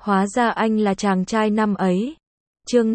Hóa ra anh là chàng trai năm ấy. Chương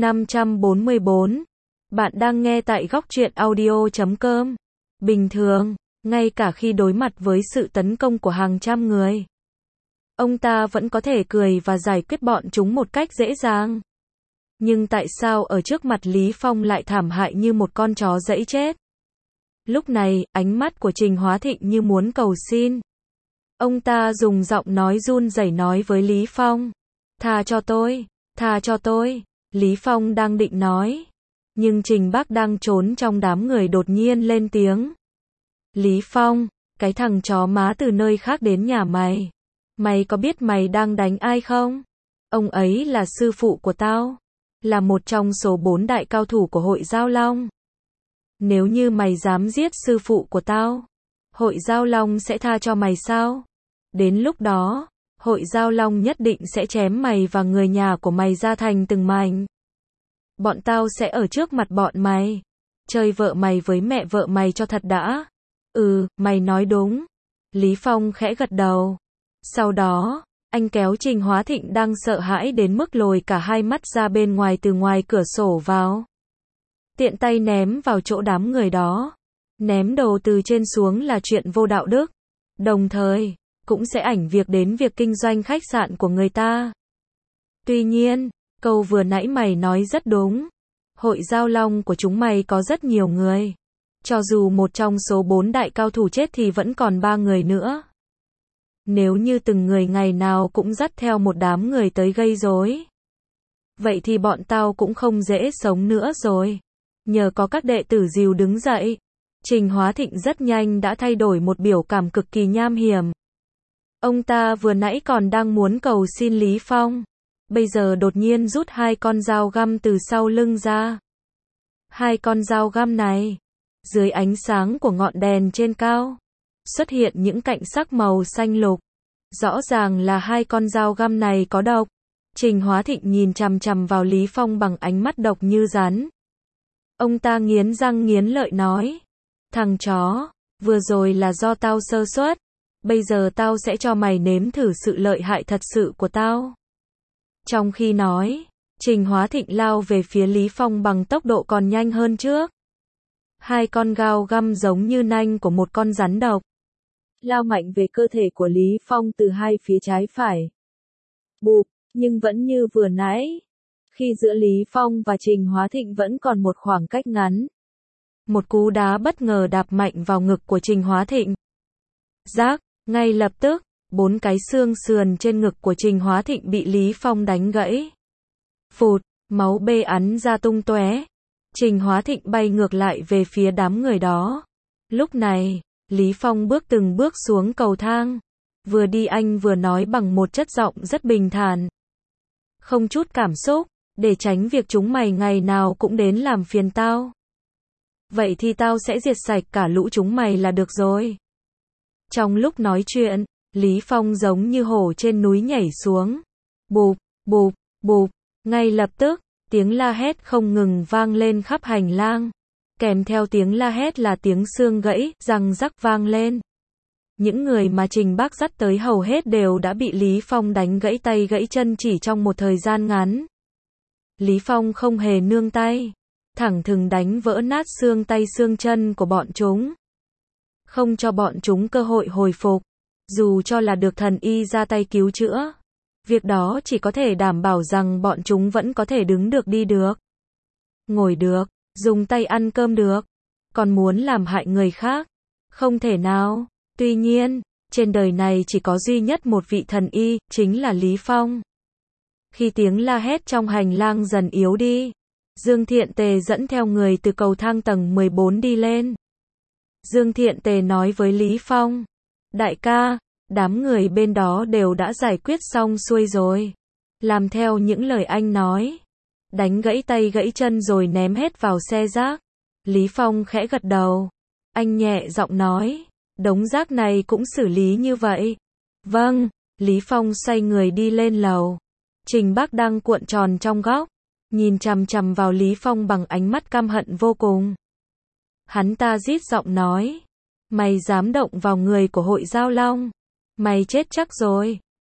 544. Bạn đang nghe tại góc truyện audio.com. Bình thường, ngay cả khi đối mặt với sự tấn công của hàng trăm người, ông ta vẫn có thể cười và giải quyết bọn chúng một cách dễ dàng. Nhưng tại sao ở trước mặt Lý Phong lại thảm hại như một con chó dẫy chết? Lúc này, ánh mắt của Trình Hóa Thịnh như muốn cầu xin. Ông ta dùng giọng nói run rẩy nói với Lý Phong. Tha cho tôi, tha cho tôi. Lý Phong đang định nói. Nhưng Trình Bác đang trốn trong đám người đột nhiên lên tiếng. Lý Phong, cái thằng chó má từ nơi khác đến nhà mày. Mày có biết mày đang đánh ai không? Ông ấy là sư phụ của tao. Là một trong số 4 đại cao thủ của Hội Giao Long. Nếu như mày dám giết sư phụ của tao, Hội Giao Long sẽ tha cho mày sao? Đến lúc đó, Hội Giao Long nhất định sẽ chém mày và người nhà của mày ra thành từng mảnh. Bọn tao sẽ ở trước mặt bọn mày. Chơi vợ mày với mẹ vợ mày cho thật đã. Mày nói đúng. Lý Phong khẽ gật đầu. Sau đó, anh kéo Trình Hóa Thịnh đang sợ hãi đến mức lồi cả hai mắt ra bên ngoài từ ngoài cửa sổ vào. Tiện tay ném vào chỗ đám người đó. Ném đồ từ trên xuống là chuyện vô đạo đức. Đồng thời, cũng sẽ ảnh hưởng đến việc kinh doanh khách sạn của người ta. Tuy nhiên, câu vừa nãy mày nói rất đúng. Hội Giao Long của chúng mày có rất nhiều người. Cho dù một trong số 4 đại cao thủ chết thì vẫn còn 3 người nữa. Nếu như từng người ngày nào cũng dắt theo một đám người tới gây rối, vậy thì bọn tao cũng không dễ sống nữa rồi. Nhờ có các đệ tử dìu đứng dậy, Trình Hóa Thịnh rất nhanh đã thay đổi một biểu cảm cực kỳ nham hiểm. Ông ta vừa nãy còn đang muốn cầu xin Lý Phong, bây giờ đột nhiên rút 2 con dao găm từ sau lưng ra. 2 con dao găm này, dưới ánh sáng của ngọn đèn trên cao, xuất hiện những cạnh sắc màu xanh lục. Rõ ràng là 2 con dao găm này có độc. Trình Hóa Thịnh nhìn chằm chằm vào Lý Phong bằng ánh mắt độc như rắn. Ông ta nghiến răng nghiến lợi nói. Thằng chó, vừa rồi là do tao sơ suất. Bây giờ tao sẽ cho mày nếm thử sự lợi hại thật sự của tao. Trong khi nói, Trình Hóa Thịnh lao về phía Lý Phong bằng tốc độ còn nhanh hơn trước. 2 con dao găm giống như nanh của một con rắn độc, lao mạnh về cơ thể của Lý Phong từ hai phía trái phải. Bụp, nhưng vẫn như vừa nãy, khi giữa Lý Phong và Trình Hóa Thịnh vẫn còn một khoảng cách ngắn. Một cú đá bất ngờ đạp mạnh vào ngực của Trình Hóa Thịnh. Rác, ngay lập tức, 4 cái xương sườn trên ngực của Trình Hóa Thịnh bị Lý Phong đánh gãy. Phụt, máu bê ắn ra tung tóe. Trình Hóa Thịnh bay ngược lại về phía đám người đó. Lúc này, Lý Phong bước từng bước xuống cầu thang. Vừa đi anh vừa nói bằng một chất giọng rất bình thản. Không chút cảm xúc, để tránh việc chúng mày ngày nào cũng đến làm phiền tao. Vậy thì tao sẽ diệt sạch cả lũ chúng mày là được rồi. Trong lúc nói chuyện, Lý Phong giống như hổ trên núi nhảy xuống. Bụp, bụp, bụp, ngay lập tức, tiếng la hét không ngừng vang lên khắp hành lang. Kèm theo tiếng la hét là tiếng xương gãy, răng rắc vang lên. Những người mà Trình Bác dắt tới hầu hết đều đã bị Lý Phong đánh gãy tay gãy chân chỉ trong một thời gian ngắn. Lý Phong không hề nương tay, thẳng thừng đánh vỡ nát xương tay xương chân của bọn chúng. Không cho bọn chúng cơ hội hồi phục, dù cho là được thần y ra tay cứu chữa. Việc đó chỉ có thể đảm bảo rằng bọn chúng vẫn có thể đứng được đi được, ngồi được, dùng tay ăn cơm được. Còn muốn làm hại người khác, không thể nào. Tuy nhiên, trên đời này chỉ có duy nhất một vị thần y, chính là Lý Phong. Khi tiếng la hét trong hành lang dần yếu đi, Dương Thiện Tề dẫn theo người từ cầu thang tầng 14 đi lên. Dương Thiện Tề nói với Lý Phong. Đại ca, đám người bên đó đều đã giải quyết xong xuôi rồi. Làm theo những lời anh nói. Đánh gãy tay gãy chân rồi ném hết vào xe rác. Lý Phong khẽ gật đầu. Anh nhẹ giọng nói. Đống rác này cũng xử lý như vậy. Vâng, Lý Phong xoay người đi lên lầu. Trình Bác đang cuộn tròn trong góc, nhìn chằm chằm vào Lý Phong bằng ánh mắt căm hận vô cùng. Hắn ta rít giọng nói. Mày dám động vào người của Hội Giao Long, mày chết chắc rồi.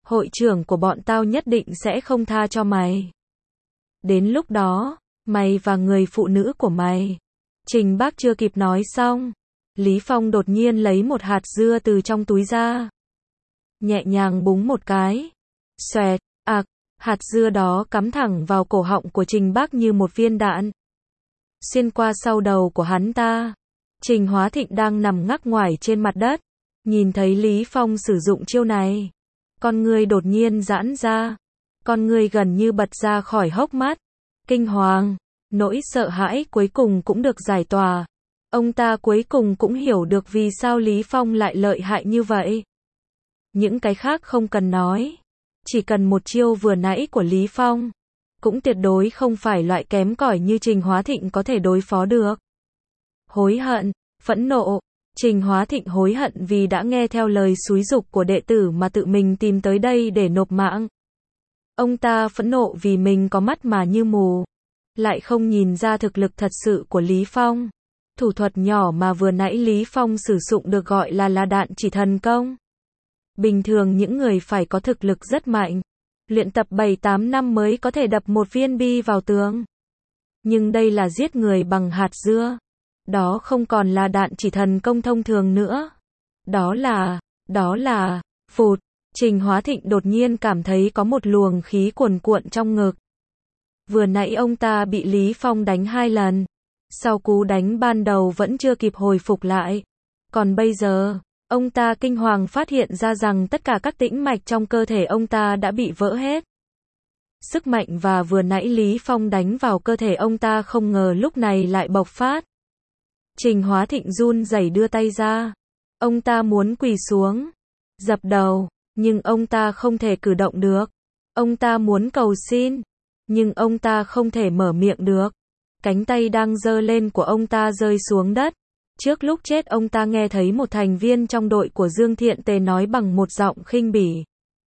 hội trưởng của bọn tao nhất định sẽ không tha cho mày. Đến lúc đó, mày và người phụ nữ của mày. Trình Bác chưa kịp nói xong, Lý Phong đột nhiên lấy một hạt dưa từ trong túi ra. Nhẹ nhàng búng một cái. Xoẹt, hạt dưa đó cắm thẳng vào cổ họng của Trình Bác như một viên đạn. Xuyên qua sau đầu của hắn ta. Trình Hóa Thịnh đang nằm ngắc ngoải trên mặt đất. Nhìn thấy Lý Phong sử dụng chiêu này. Con người đột nhiên giãn ra. Con người gần như bật ra khỏi hốc mắt. Kinh hoàng, nỗi sợ hãi cuối cùng cũng được giải tỏa. Ông ta cuối cùng cũng hiểu được vì sao Lý Phong lại lợi hại như vậy. Những cái khác không cần nói. Chỉ cần một chiêu vừa nãy của Lý Phong. Cũng tuyệt đối không phải loại kém cỏi như Trình Hóa Thịnh có thể đối phó được. Hối hận, phẫn nộ. Trình Hóa Thịnh hối hận vì đã nghe theo lời xúi giục của đệ tử mà tự mình tìm tới đây để nộp mạng. Ông ta phẫn nộ vì mình có mắt mà như mù. Lại không nhìn ra thực lực thật sự của Lý Phong. Thủ thuật nhỏ mà vừa nãy Lý Phong sử dụng được gọi là đạn chỉ thần công. Bình thường những người phải có thực lực rất mạnh. Luyện tập 7-8 năm mới có thể đập một viên bi vào tường. Nhưng đây là giết người bằng hạt dưa. Đó không còn là đạn chỉ thần công thông thường nữa. Đó là, phụt. Trình Hóa Thịnh đột nhiên cảm thấy có một luồng khí cuồn cuộn trong ngực. Vừa nãy ông ta bị Lý Phong đánh 2 lần. Sau cú đánh ban đầu vẫn chưa kịp hồi phục lại. Còn bây giờ, ông ta kinh hoàng phát hiện ra rằng tất cả các tĩnh mạch trong cơ thể ông ta đã bị vỡ hết. Sức mạnh và vừa nãy Lý Phong đánh vào cơ thể ông ta không ngờ lúc này lại bộc phát. Trình Hóa Thịnh run rẩy đưa tay ra. Ông ta muốn quỳ xuống, dập đầu, nhưng ông ta không thể cử động được. Ông ta muốn cầu xin, nhưng ông ta không thể mở miệng được. Cánh tay đang giơ lên của ông ta rơi xuống đất. Trước lúc chết ông ta nghe thấy một thành viên trong đội của Dương Thiện Tề nói bằng một giọng khinh bỉ.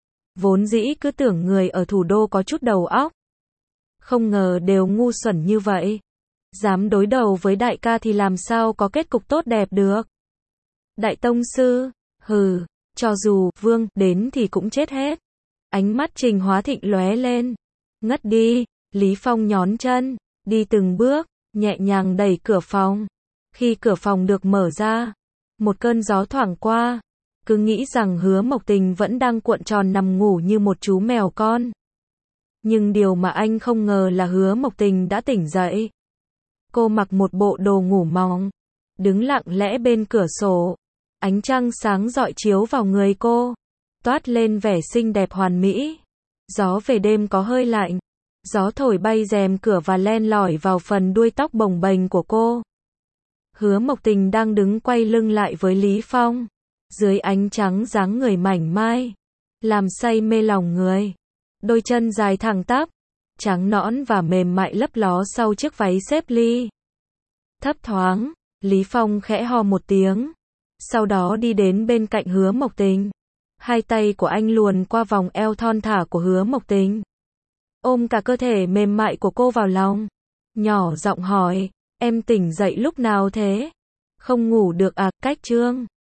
Vốn dĩ cứ tưởng người ở thủ đô có chút đầu óc. Không ngờ đều ngu xuẩn như vậy. Dám đối đầu với đại ca thì làm sao có kết cục tốt đẹp được. Đại tông sư, hừ, cho dù Vương đến thì cũng chết hết. Ánh mắt Trình Hóa Thịnh lóe lên. Ngất đi, Lý Phong nhón chân, đi từng bước, nhẹ nhàng đẩy cửa phòng. Khi cửa phòng được mở ra, một cơn gió thoảng qua, cứ nghĩ rằng Hứa Mộc Tình vẫn đang cuộn tròn nằm ngủ như một chú mèo con. Nhưng điều mà anh không ngờ là Hứa Mộc Tình đã tỉnh dậy. Cô mặc một bộ đồ ngủ mỏng, đứng lặng lẽ bên cửa sổ. Ánh trăng sáng rọi chiếu vào người cô, toát lên vẻ xinh đẹp hoàn mỹ. Gió về đêm có hơi lạnh, gió thổi bay rèm cửa và len lỏi vào phần đuôi tóc bồng bềnh của cô. Hứa Mộc Tình đang đứng quay lưng lại với Lý Phong, dưới ánh trắng dáng người mảnh mai, làm say mê lòng người. Đôi chân dài thẳng tắp, trắng nõn và mềm mại lấp ló sau chiếc váy xếp ly. Thấp thoáng, Lý Phong khẽ ho một tiếng, sau đó đi đến bên cạnh Hứa Mộc Tình. Hai tay của anh luồn qua vòng eo thon thả của Hứa Mộc Tình, ôm cả cơ thể mềm mại của cô vào lòng, nhỏ giọng hỏi, em tỉnh dậy lúc nào thế? Không ngủ được à? Cách Trương